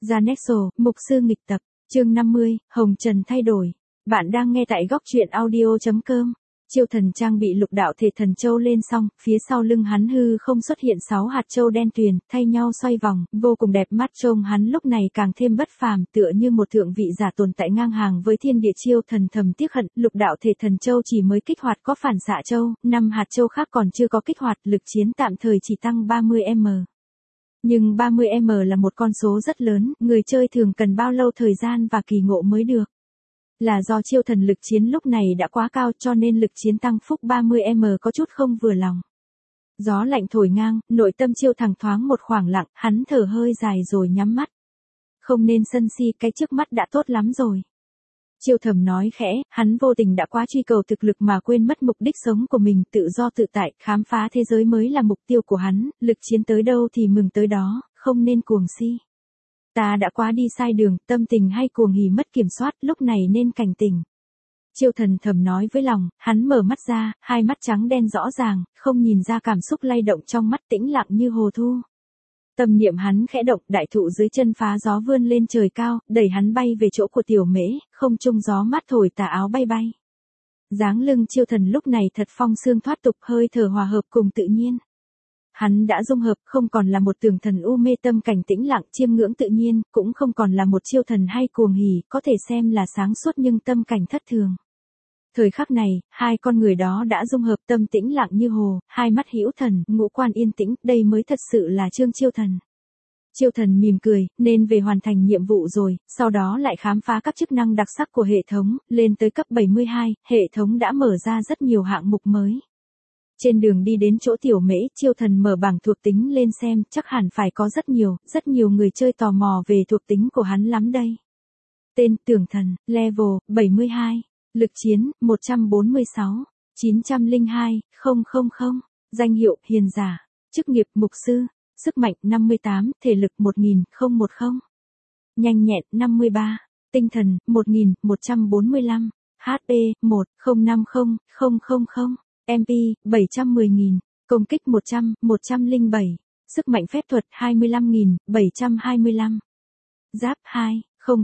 Janexo, mục sư nghịch tập, chương 50, Hồng Trần thay đổi. Bạn đang nghe tại góc truyện audio.com. Chiêu Thần trang bị lục đạo thể thần châu lên xong, phía sau lưng hắn hư không xuất hiện 6 hạt châu đen tuyền, thay nhau xoay vòng, vô cùng đẹp mắt. Trông hắn lúc này càng thêm bất phàm, tựa như một thượng vị giả tồn tại ngang hàng với thiên địa. Chiêu Thần thầm tiếc hận, lục đạo thể thần châu chỉ mới kích hoạt có phản xạ châu, 5 hạt châu khác còn chưa có kích hoạt, lực chiến tạm thời chỉ tăng 30m. Nhưng 30m là một con số rất lớn, người chơi thường cần bao lâu thời gian và kỳ ngộ mới được. Là do Chiêu Thần lực chiến lúc này đã quá cao cho nên lực chiến tăng phúc 30m có chút không vừa lòng. Gió lạnh thổi ngang, nội tâm Chiêu Thần thoáng một khoảng lặng, hắn thở hơi dài rồi nhắm mắt. Không nên sân si, cái trước mắt đã tốt lắm rồi. Chiêu Thầm nói khẽ, hắn vô tình đã quá truy cầu thực lực mà quên mất mục đích sống của mình, tự do tự tại, khám phá thế giới mới là mục tiêu của hắn, lực chiến tới đâu thì mừng tới đó, không nên cuồng si. Ta đã quá đi sai đường, tâm tình hay cuồng hỉ mất kiểm soát, lúc này nên cảnh tỉnh. Chiêu Thần thầm nói với lòng, hắn mở mắt ra, hai mắt trắng đen rõ ràng, không nhìn ra cảm xúc lay động trong mắt, tĩnh lặng như hồ thu. Tâm niệm hắn khẽ động, đại thụ dưới chân phá gió vươn lên trời cao, đẩy hắn bay về chỗ của Tiểu Mễ, không trung gió mát thổi tà áo bay bay. Dáng lưng Chiêu Thần lúc này thật phong sương thoát tục, hơi thở hòa hợp cùng tự nhiên. Hắn đã dung hợp, không còn là một tường thần u mê tâm cảnh tĩnh lặng chiêm ngưỡng tự nhiên, cũng không còn là một Chiêu Thần hay cuồng hỉ, có thể xem là sáng suốt nhưng tâm cảnh thất thường. Thời khắc này, hai con người đó đã dung hợp, tâm tĩnh lặng như hồ, hai mắt hữu thần, ngũ quan yên tĩnh, đây mới thật sự là Trương Chiêu Thần. Chiêu Thần mỉm cười, nên về hoàn thành nhiệm vụ rồi, sau đó lại khám phá các chức năng đặc sắc của hệ thống, lên tới cấp 72, hệ thống đã mở ra rất nhiều hạng mục mới. Trên đường đi đến chỗ Tiểu Mễ, Chiêu Thần mở bảng thuộc tính lên xem, chắc hẳn phải có rất nhiều người chơi tò mò về thuộc tính của hắn lắm đây. Tên, Tưởng Thần, level, 72. Lực chiến, 146, 902, 000, danh hiệu, hiền giả, chức nghiệp, mục sư, sức mạnh, 58, thể lực, 1010, nhanh nhẹn, 53, tinh thần, 1145, HP, 1050, MP, 710.000, công kích 107, sức mạnh phép thuật, 25.725, giáp 2,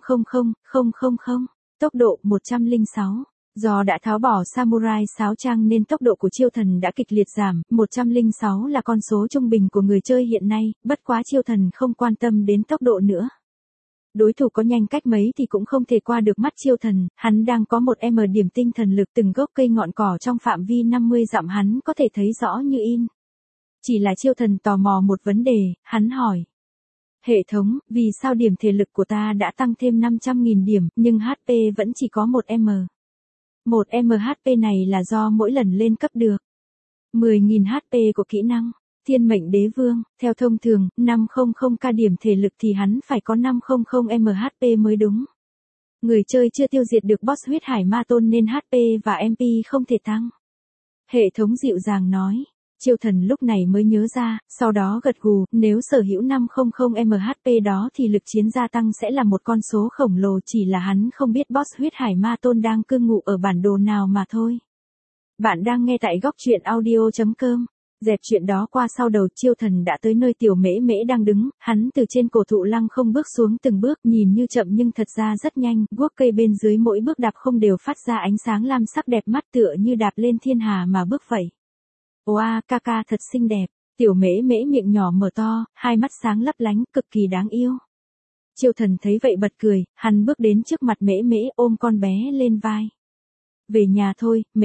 000, tốc độ 106. Do đã tháo bỏ Samurai sáo trang nên tốc độ của Chiêu Thần đã kịch liệt giảm, 106 là con số trung bình của người chơi hiện nay, bất quá Chiêu Thần không quan tâm đến tốc độ nữa. Đối thủ có nhanh cách mấy thì cũng không thể qua được mắt Chiêu Thần, hắn đang có 1m điểm tinh thần lực, từng gốc cây ngọn cỏ trong phạm vi 50 dặm hắn có thể thấy rõ như in. Chỉ là Chiêu Thần tò mò một vấn đề, hắn hỏi. Hệ thống, vì sao điểm thể lực của ta đã tăng thêm 500.000 điểm, nhưng HP vẫn chỉ có 1m? 1m HP này là do mỗi lần lên cấp được 10.000 HP của kỹ năng Thiên Mệnh Đế Vương, theo thông thường, 500k điểm thể lực thì hắn phải có 500m HP mới đúng. Người chơi chưa tiêu diệt được boss huyết hải ma tôn nên HP và MP không thể tăng. Hệ thống dịu dàng nói. Chiêu Thần lúc này mới nhớ ra, sau đó gật gù, nếu sở hữu 500m HP đó thì lực chiến gia tăng sẽ là một con số khổng lồ, chỉ là hắn không biết boss huyết hải ma tôn đang cư ngụ ở bản đồ nào mà thôi. Bạn đang nghe tại góc truyện audio.com. Dẹp chuyện đó qua sau đầu, Chiêu Thần đã tới nơi Tiểu Mễ đang đứng, hắn từ trên cổ thụ lăng không bước xuống từng bước, nhìn như chậm nhưng thật ra rất nhanh, guốc cây bên dưới mỗi bước đạp không đều phát ra ánh sáng lam sắc đẹp mắt, tựa như đạp lên thiên hà mà bước vậy. Oa, ca thật xinh đẹp. Tiểu Mễ miệng nhỏ mở to, hai mắt sáng lấp lánh, cực kỳ đáng yêu. Chiêu Thần thấy vậy bật cười, hắn bước đến trước mặt Mễ ôm con bé lên vai. Về nhà thôi, Mễ.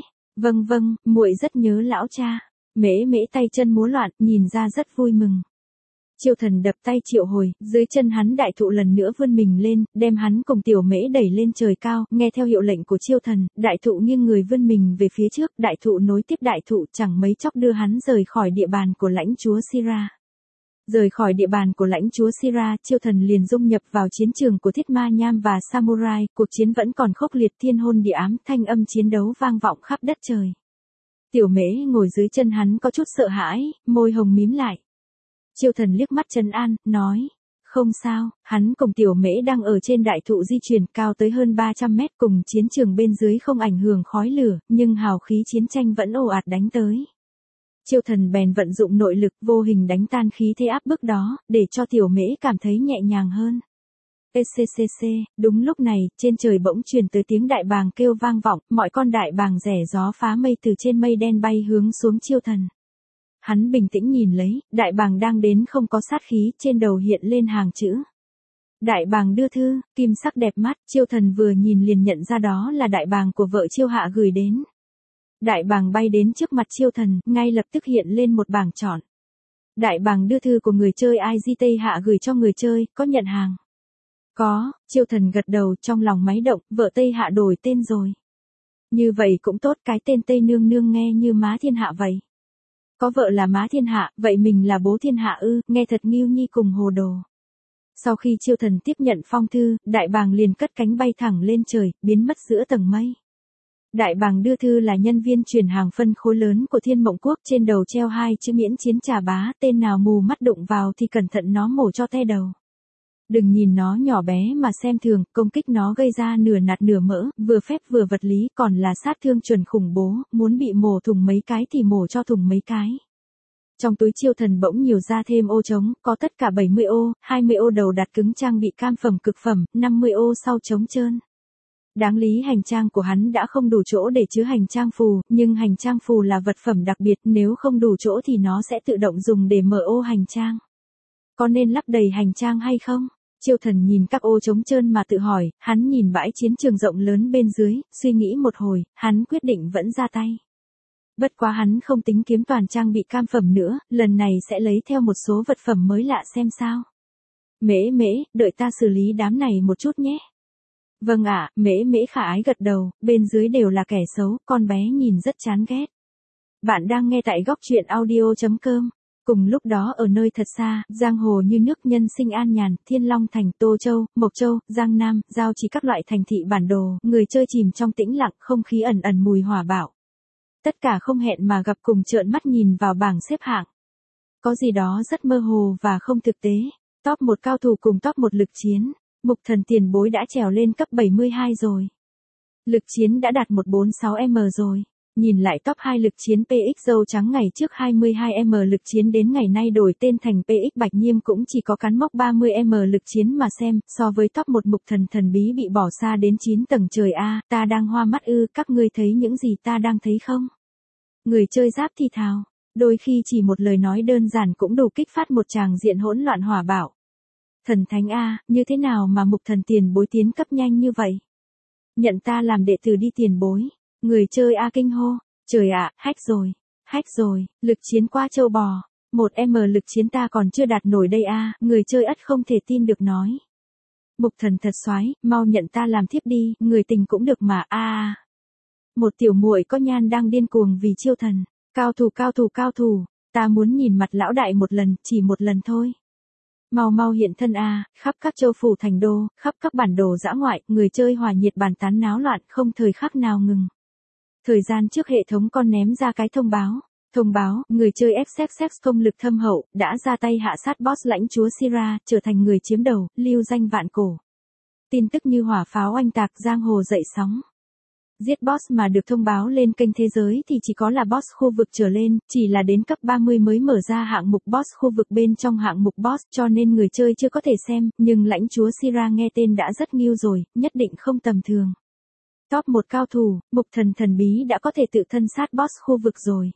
Vâng, muội rất nhớ lão cha. Mễ tay chân múa loạn, nhìn ra rất vui mừng. Chiêu Thần đập tay triệu hồi, dưới chân hắn đại thụ lần nữa vươn mình lên, đem hắn cùng Tiểu Mễ đẩy lên trời cao, nghe theo hiệu lệnh của Chiêu Thần, đại thụ nghiêng người vươn mình về phía trước, đại thụ nối tiếp đại thụ, chẳng mấy chốc đưa hắn rời khỏi địa bàn của lãnh chúa Sira. Rời khỏi địa bàn của lãnh chúa Sira, Chiêu Thần liền dung nhập vào chiến trường của Thiết Ma Nham và Samurai, cuộc chiến vẫn còn khốc liệt, thiên hôn địa ám, thanh âm chiến đấu vang vọng khắp đất trời. Tiểu Mễ ngồi dưới chân hắn có chút sợ hãi, môi hồng mím lại. Chiêu Thần liếc mắt trấn an, nói, không sao, hắn cùng Tiểu Mễ đang ở trên đại thụ di chuyển cao tới hơn 300 mét, cùng chiến trường bên dưới không ảnh hưởng khói lửa, nhưng hào khí chiến tranh vẫn ồ ạt đánh tới. Chiêu thần bèn vận dụng nội lực vô hình đánh tan khí thế áp bức đó, để cho tiểu mễ cảm thấy nhẹ nhàng hơn. ECCC, đúng lúc này, trên trời bỗng truyền tới tiếng đại bàng kêu vang vọng, mọi con đại bàng rẻ gió phá mây từ trên mây đen bay hướng xuống chiêu thần. Hắn bình tĩnh nhìn lấy, đại bàng đang đến không có sát khí, trên đầu hiện lên hàng chữ. Đại bàng đưa thư, kim sắc đẹp mắt, chiêu thần vừa nhìn liền nhận ra đó là đại bàng của vợ chiêu hạ gửi đến. Đại bàng bay đến trước mặt chiêu thần, ngay lập tức hiện lên một bảng chọn. Đại bàng đưa thư của người chơi IG Tây Hạ gửi cho người chơi, có nhận hàng? Có, chiêu thần gật đầu, trong lòng máy động, vợ Tây Hạ đổi tên rồi. Như vậy cũng tốt, cái tên Tây Nương Nương nghe như má thiên hạ vậy. Có vợ là má thiên hạ, vậy mình là bố thiên hạ ư, nghe thật nghiêu nhi cùng hồ đồ. Sau khi chiêu thần tiếp nhận phong thư, đại bàng liền cất cánh bay thẳng lên trời, biến mất giữa tầng mây. Đại bàng đưa thư là nhân viên chuyển hàng phân khối lớn của Thiên Mộng Quốc, trên đầu treo 2 chữ miễn chiến trà bá, tên nào mù mắt đụng vào thì cẩn thận nó mổ cho te đầu. Đừng nhìn nó nhỏ bé mà xem thường, công kích nó gây ra nửa nạt nửa mỡ, vừa phép vừa vật lý, còn là sát thương chuẩn khủng bố, muốn bị mổ thủng mấy cái thì mổ cho thủng mấy cái. Trong túi chiêu thần bỗng nhiều ra thêm ô trống, có tất cả 70 ô, 20 ô đầu đặt cứng trang bị cam phẩm cực phẩm, 50 ô sau trống trơn. Đáng lý hành trang của hắn đã không đủ chỗ để chứa hành trang phù, nhưng hành trang phù là vật phẩm đặc biệt, nếu không đủ chỗ thì nó sẽ tự động dùng để mở ô hành trang. Có nên lắp đầy hành trang hay không? Chiêu thần nhìn các ô trống trơn mà tự hỏi, hắn nhìn bãi chiến trường rộng lớn bên dưới, suy nghĩ một hồi, hắn quyết định vẫn ra tay. Bất quá hắn không tính kiếm toàn trang bị cam phẩm nữa, lần này sẽ lấy theo một số vật phẩm mới lạ xem sao. Mễ mễ, đợi ta xử lý đám này một chút nhé. Vâng ạ, mễ mễ khả ái gật đầu, bên dưới đều là kẻ xấu, con bé nhìn rất chán ghét. Bạn đang nghe tại góc truyện audio.com. Cùng lúc đó ở nơi thật xa, giang hồ như nước, nhân sinh an nhàn, Thiên Long Thành, Tô Châu, Mộc Châu, Giang Nam, giao chỉ các loại thành thị bản đồ, người chơi chìm trong tĩnh lặng, không khí ẩn ẩn mùi hỏa bạo. Tất cả không hẹn mà gặp cùng trợn mắt nhìn vào bảng xếp hạng. Có gì đó rất mơ hồ và không thực tế. Top 1 cao thủ cùng top 1 lực chiến. Mục Thần tiền bối đã trèo lên cấp 72 rồi. Lực chiến đã đạt 146M rồi. Nhìn lại top 2 lực chiến PX dâu trắng ngày trước 22M lực chiến đến ngày nay đổi tên thành PX Bạch Nhiêm cũng chỉ có cán mốc 30M lực chiến mà xem, so với top 1 Mục Thần thần bí bị bỏ xa đến 9 tầng trời a, ta đang hoa mắt ư, các ngươi thấy những gì ta đang thấy không? Người chơi giáp thì thào, đôi khi chỉ một lời nói đơn giản cũng đủ kích phát một tràng diện hỗn loạn hỏa bạo. Thần thánh a, như thế nào mà Mục Thần tiền bối tiến cấp nhanh như vậy? Nhận ta làm đệ tử đi tiền bối. Người chơi a kinh hô, trời ạ, hack rồi, lực chiến qua châu bò, 1M lực chiến ta còn chưa đạt nổi đây a, người chơi ắt không thể tin được nói. Mục Thần thật soái, mau nhận ta làm thiếp đi, người tình cũng được mà a. Một tiểu muội có nhan đang điên cuồng vì chiêu thần, cao thủ, ta muốn nhìn mặt lão đại một lần, chỉ một lần thôi. Mau hiện thân a, khắp các châu phủ thành đô, khắp các bản đồ dã ngoại, người chơi hòa nhiệt bàn tán náo loạn, không thời khắc nào ngừng. Thời gian trước hệ thống con ném ra cái thông báo, người chơi XXX công lực thâm hậu, đã ra tay hạ sát boss lãnh chúa Sira, trở thành người chiếm đầu, lưu danh vạn cổ. Tin tức như hỏa pháo oanh tạc, giang hồ dậy sóng. Giết boss mà được thông báo lên kênh thế giới thì chỉ có là boss khu vực trở lên, chỉ là đến cấp 30 mới mở ra hạng mục boss khu vực bên trong hạng mục boss, cho nên người chơi chưa có thể xem, nhưng lãnh chúa Sira nghe tên đã rất nghiêu rồi, nhất định không tầm thường. Top 1 cao thủ, Mục Thần thần bí đã có thể tự thân sát boss khu vực rồi.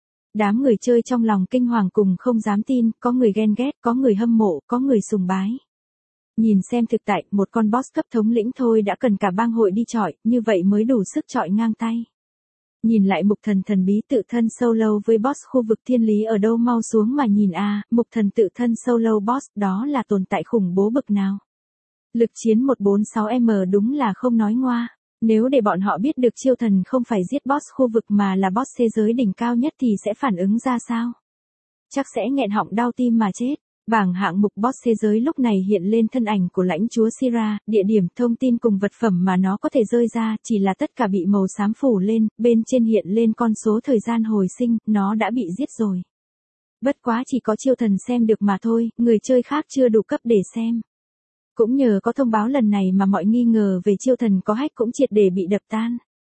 Đám người chơi trong lòng kinh hoàng cùng không dám tin, có người ghen ghét, có người hâm mộ, có người sùng bái. Nhìn xem thực tại, một con boss cấp thống lĩnh thôi đã cần cả bang hội đi chọi, như vậy mới đủ sức chọi ngang tay. Nhìn lại Mục Thần thần bí tự thân solo với boss khu vực thiên lý ở đâu, mau xuống mà nhìn a, Mục Thần tự thân solo boss, đó là tồn tại khủng bố bực nào. Lực chiến 146M đúng là không nói ngoa. Nếu để bọn họ biết được chiêu thần không phải giết boss khu vực mà là boss thế giới đỉnh cao nhất thì sẽ phản ứng ra sao? Chắc sẽ nghẹn họng đau tim mà chết. Bảng hạng mục boss thế giới lúc này hiện lên thân ảnh của lãnh chúa Sira, địa điểm, thông tin cùng vật phẩm mà nó có thể rơi ra, chỉ là tất cả bị màu xám phủ lên, bên trên hiện lên con số thời gian hồi sinh, nó đã bị giết rồi. Bất quá chỉ có chiêu thần xem được mà thôi, người chơi khác chưa đủ cấp để xem. Cũng nhờ có thông báo lần này mà mọi nghi ngờ về chiêu thần có hack cũng triệt để bị đập tan.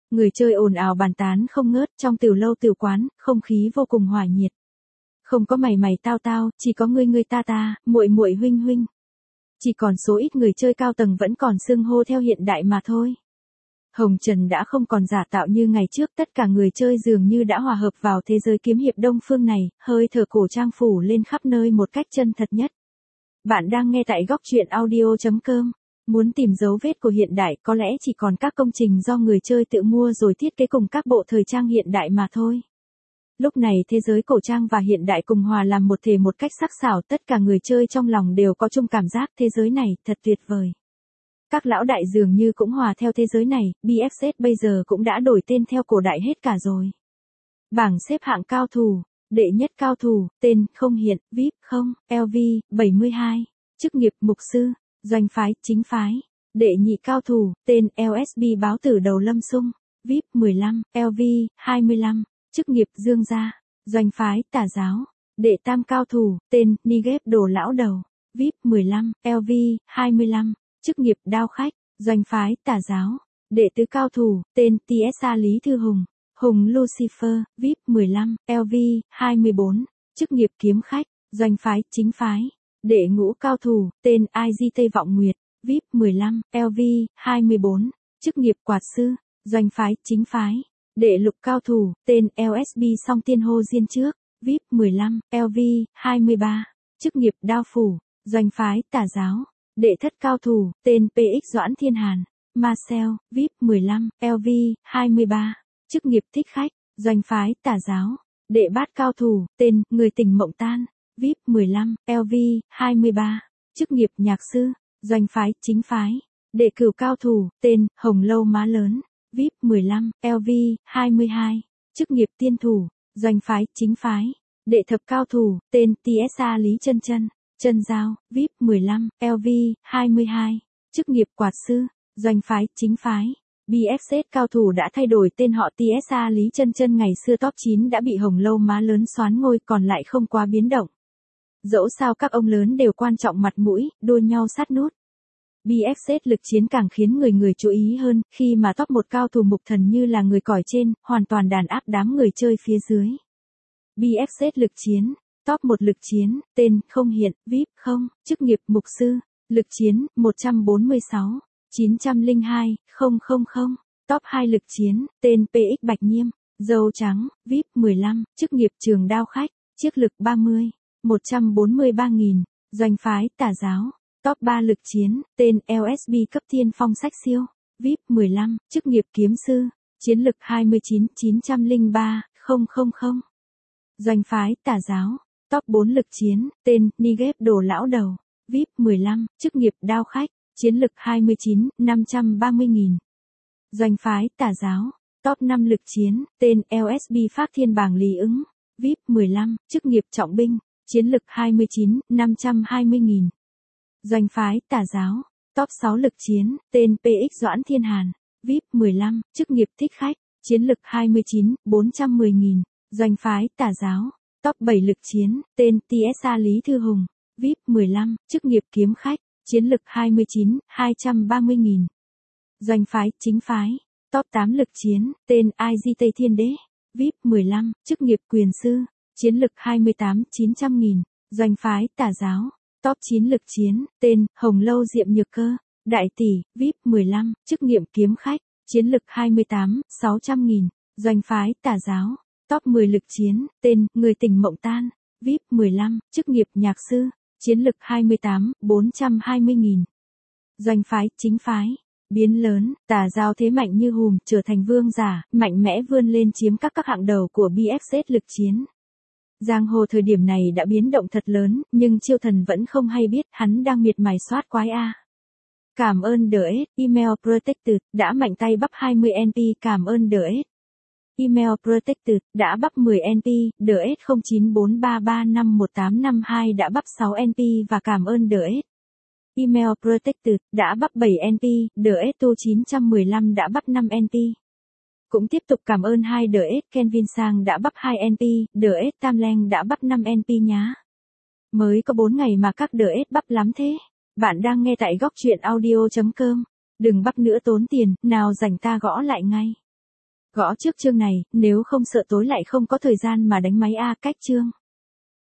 Người chơi ồn ào bàn tán không ngớt, trong tiểu lâu tiểu quán, không khí vô cùng hòa nhiệt. Không có mày mày tao tao, chỉ có ngươi ta ta, muội muội huynh huynh. Chỉ còn số ít người chơi cao tầng vẫn còn xưng hô theo hiện đại mà thôi. Hồng Trần đã không còn giả tạo như ngày trước, tất cả người chơi dường như đã hòa hợp vào thế giới kiếm hiệp đông phương này, hơi thở cổ trang phủ lên khắp nơi một cách chân thật nhất. Bạn đang nghe tại góc truyện audio.com. Muốn tìm dấu vết của hiện đại có lẽ chỉ còn các công trình do người chơi tự mua rồi thiết kế cùng các bộ thời trang hiện đại mà thôi. Lúc này thế giới cổ trang và hiện đại cùng hòa làm một thể một cách sắc sảo, tất cả người chơi trong lòng đều có chung cảm giác thế giới này thật tuyệt vời. Các lão đại dường như cũng hòa theo thế giới này, BFZ bây giờ cũng đã đổi tên theo cổ đại hết cả rồi. Bảng xếp hạng cao thủ, đệ nhất cao thủ, tên, không hiện, VIP, không, LV, 72, chức nghiệp, mục sư, doanh phái, chính phái, đệ nhị cao thủ, tên, LSB báo tử đầu lâm sung, VIP, 15, LV, 25, chức nghiệp, dương gia, doanh phái, tà giáo, đệ tam cao thủ, tên, Nigep đồ lão đầu, VIP, 15, LV, 25, chức nghiệp, đao khách, doanh phái, tà giáo, đệ tứ cao thủ, tên, TSA Lý Thư Hùng, Hùng Lucifer, VIP, 15, LV, 24, chức nghiệp, kiếm khách, doanh phái, chính phái, đệ ngũ cao thủ, tên, IGT Vọng Nguyệt, VIP, 15, LV, 24, chức nghiệp, quạt sư, doanh phái, chính phái, đệ lục cao thủ, tên, LSB Song Tiên Hô Diên Trước, VIP, 15, LV, 23, chức nghiệp, đao phủ, doanh phái, tà giáo, đệ thất cao thủ, tên, PX Doãn Thiên Hàn, Marcel, VIP, 15, LV, 23, chức nghiệp, thích khách, doanh phái, tà giáo, đệ bát cao thủ, tên, người tình mộng tan, VIP, 15, LV, 23, chức nghiệp, nhạc sư, doanh phái, chính phái, đệ cửu cao thủ, tên, Hồng Lâu Má Lớn, VIP, 15, LV, 22, chức nghiệp, tiên thủ, doanh phái, chính phái, đệ thập cao thủ, tên, TSA Lý Chân Chân, chân giao, VIP, 15, LV, 22, chức nghiệp, quạt sư, doanh phái, chính phái. BFZ cao thủ đã thay đổi tên họ, TSA Lý Chân Chân ngày xưa top 9 đã bị Hồng Lâu Má Lớn soán ngôi, còn lại không quá biến động. Dẫu sao các ông lớn đều quan trọng mặt mũi, đua nhau sát nút. BFZ lực chiến càng khiến người chú ý hơn, khi mà top 1 cao thủ mục thần như là người còi trên, hoàn toàn đàn áp đám người chơi phía dưới. BFZ lực chiến, top 1 lực chiến, tên, không hiện, VIP, không, chức nghiệp, mục sư, lực chiến, 146, 902, 000, top 2 lực chiến, tên, PX Bạch Nhiêm, dâu trắng, VIP, 15, chức nghiệp, trường đao khách, chiếc lực 30, 143.000, doanh phái, tà giáo, top 3 lực chiến, tên, LSB cấp tiên phong sách siêu, VIP, 15, chức nghiệp, kiếm sư, chiến lực 29, 903, 000, doanh phái, tà giáo, top 4 lực chiến, tên, Nigep đồ lão đầu, VIP, 15, chức nghiệp, đao khách, chiến lực 29, 530.000. Doanh phái, tà giáo, top 5 lực chiến, tên, LSB Pháp Thiên Bảng Lý Ứng, VIP, 15, chức nghiệp, trọng binh, chiến lực 29, 520.000. Doanh phái, tà giáo, top 6 lực chiến, tên, PX Doãn Thiên Hàn, VIP, 15, chức nghiệp, thích khách, chiến lực 29, 410.000. Doanh phái, tà giáo, top 7 lực chiến, tên, TSA Lý Thư Hùng, VIP, 15, chức nghiệp, kiếm khách, chiến lực 29, 230.000. Doanh phái, chính phái, top 8 lực chiến, tên, IGT Thiên Đế, VIP, 15, chức nghiệp, quyền sư, chiến lực 28, 900.000. Doanh phái, tà giáo, top 9 lực chiến, tên, Hồng Lâu Diệm Nhược Cơ, đại tỷ, VIP, 15, chức nghiệp, kiếm khách, chiến lực 28, 600.000. Doanh phái, tà giáo, top 10 lực chiến, tên, người tình mộng tan, VIP, 15, chức nghiệp, nhạc sư, chiến lực 28, 420.000. Doanh phái, chính phái, biến lớn, tà giao thế mạnh như hùm, trở thành vương giả, mạnh mẽ vươn lên chiếm các hạng đầu của BFZ lực chiến. Giang hồ thời điểm này đã biến động thật lớn, nhưng Chiêu Thần vẫn không hay biết, hắn đang miệt mài soát quái A. Cảm ơn DS, Email Protected, đã mạnh tay bắp 20 NP, cảm ơn DS. Email Protected, đã bắp 10 NP, DS 0943351852 đã bắp 6 NP và cảm ơn DS. Email Protected, đã bắp 7 NP, DS Tu 915 đã bắp 5 NP. Cũng tiếp tục cảm ơn 2 DS Kenvin Sang đã bắp 2 NP, DS Tam Leng đã bắp 5 NP nhá. Mới có 4 ngày mà các DS bắp lắm thế. Bạn đang nghe tại góc truyện audio.com. Đừng bắp nữa tốn tiền, nào rảnh ta gõ lại ngay. Gõ trước chương này, nếu không sợ tối lại không có thời gian mà đánh máy a, cách chương.